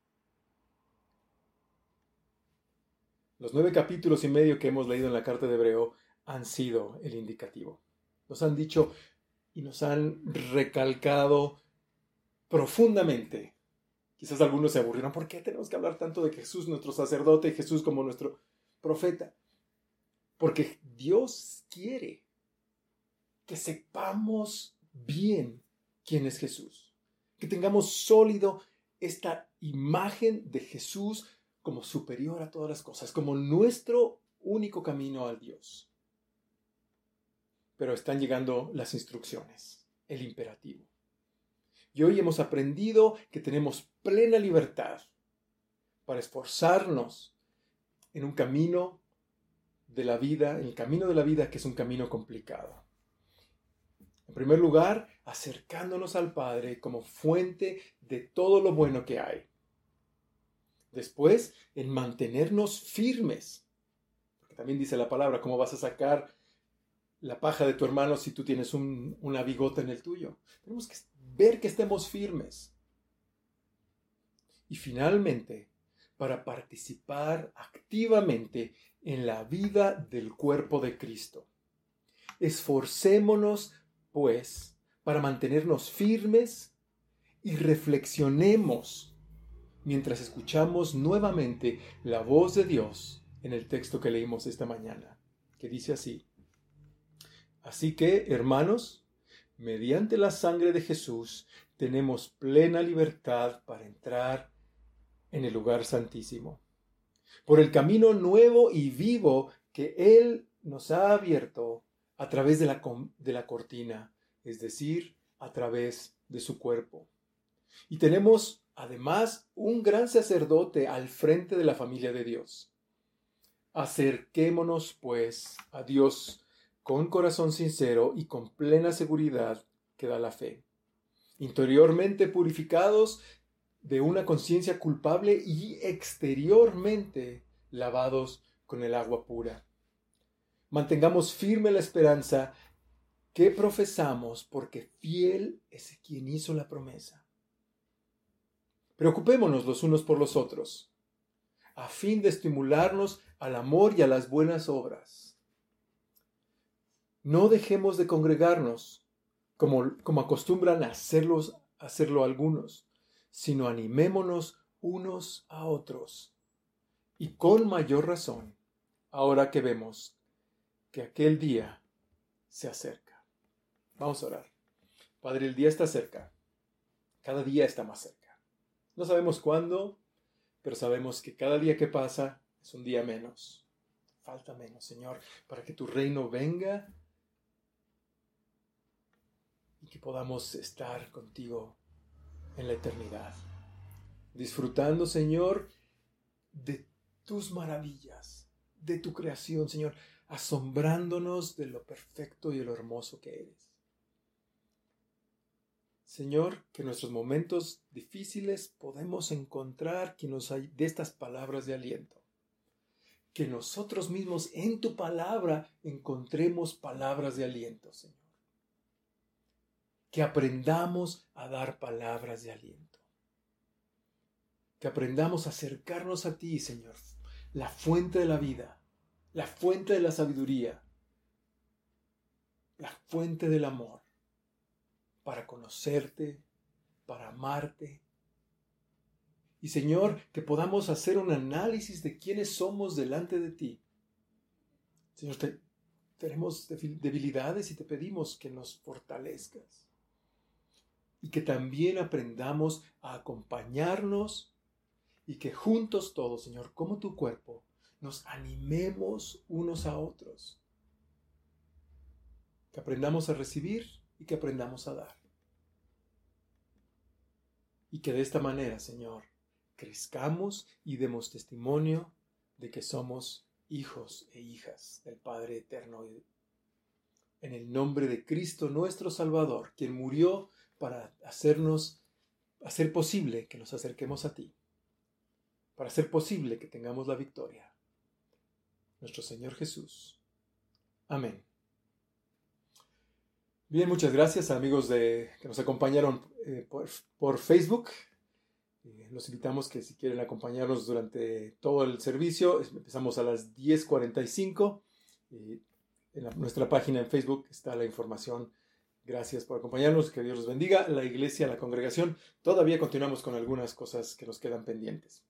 Los nueve capítulos y medio que hemos leído en la carta de Hebreo han sido el indicativo. Nos han dicho y nos han recalcado profundamente. Quizás algunos se aburrieron. ¿Por qué tenemos que hablar tanto de Jesús, nuestro sacerdote, y Jesús como nuestro profeta? Porque Dios quiere que sepamos bien quién es Jesús. Que tengamos sólido esta imagen de Jesús como superior a todas las cosas, como nuestro único camino al Dios. Pero están llegando las instrucciones, el imperativo. Y hoy hemos aprendido que tenemos plena libertad para esforzarnos en un camino de la vida, en el camino de la vida que es un camino complicado. En primer lugar, acercándonos al Padre como fuente de todo lo bueno que hay. Después, en mantenernos firmes. Porque también dice la palabra, ¿cómo vas a sacar la paja de tu hermano si tú tienes un, una bigota en el tuyo? Tenemos que ver que estemos firmes. Y finalmente, para participar activamente en la vida del cuerpo de Cristo. Esforcémonos, pues, para mantenernos firmes y reflexionemos mientras escuchamos nuevamente la voz de Dios en el texto que leímos esta mañana, que dice así: Así que, hermanos, mediante la sangre de Jesús tenemos plena libertad para entrar en el lugar santísimo, por el camino nuevo y vivo que Él nos ha abierto a través de la, de la cortina, es decir, a través de su cuerpo. Y tenemos además un gran sacerdote al frente de la familia de Dios. Acerquémonos, pues, a Dios con corazón sincero y con plena seguridad que da la fe, interiormente purificados de una conciencia culpable y exteriormente lavados con el agua pura. Mantengamos firme la esperanza que profesamos, porque fiel es quien hizo la promesa. Preocupémonos los unos por los otros, a fin de estimularnos al amor y a las buenas obras. No dejemos de congregarnos, como, como acostumbran a hacerlos, hacerlo algunos, sino animémonos unos a otros. Y con mayor razón, ahora que vemos que aquel día se acerca. Vamos a orar. Padre, el día está cerca. Cada día está más cerca. No sabemos cuándo, pero sabemos que cada día que pasa es un día menos. Falta menos, Señor, para que tu reino venga y que podamos estar contigo en la eternidad, disfrutando, Señor, de tus maravillas, de tu creación, Señor, asombrándonos de lo perfecto y de lo hermoso que eres. Señor, que en nuestros momentos difíciles podemos encontrar que nos hay de estas palabras de aliento. Que nosotros mismos en tu palabra encontremos palabras de aliento, Señor. Que aprendamos a dar palabras de aliento. Que aprendamos a acercarnos a ti, Señor, la fuente de la vida, la fuente de la sabiduría, la fuente del amor, para conocerte, para amarte. Y, Señor, que podamos hacer un análisis de quiénes somos delante de ti. Señor, te, tenemos debilidades y te pedimos que nos fortalezcas. Y que también aprendamos a acompañarnos y que juntos todos, Señor, como tu cuerpo, nos animemos unos a otros. Que aprendamos a recibir y que aprendamos a dar. Y que de esta manera, Señor, crezcamos y demos testimonio de que somos hijos e hijas del Padre Eterno. En el nombre de Cristo nuestro Salvador, quien murió para hacernos, hacer posible que nos acerquemos a ti, para hacer posible que tengamos la victoria. Nuestro Señor Jesús. Amén. Bien, muchas gracias amigos de, que nos acompañaron eh, por, por Facebook. Eh, los invitamos que si quieren acompañarnos durante todo el servicio, empezamos a las diez cuarenta y cinco. Eh, en la, nuestra página en Facebook está la información. Gracias por acompañarnos, que Dios los bendiga. La iglesia, la congregación, todavía continuamos con algunas cosas que nos quedan pendientes.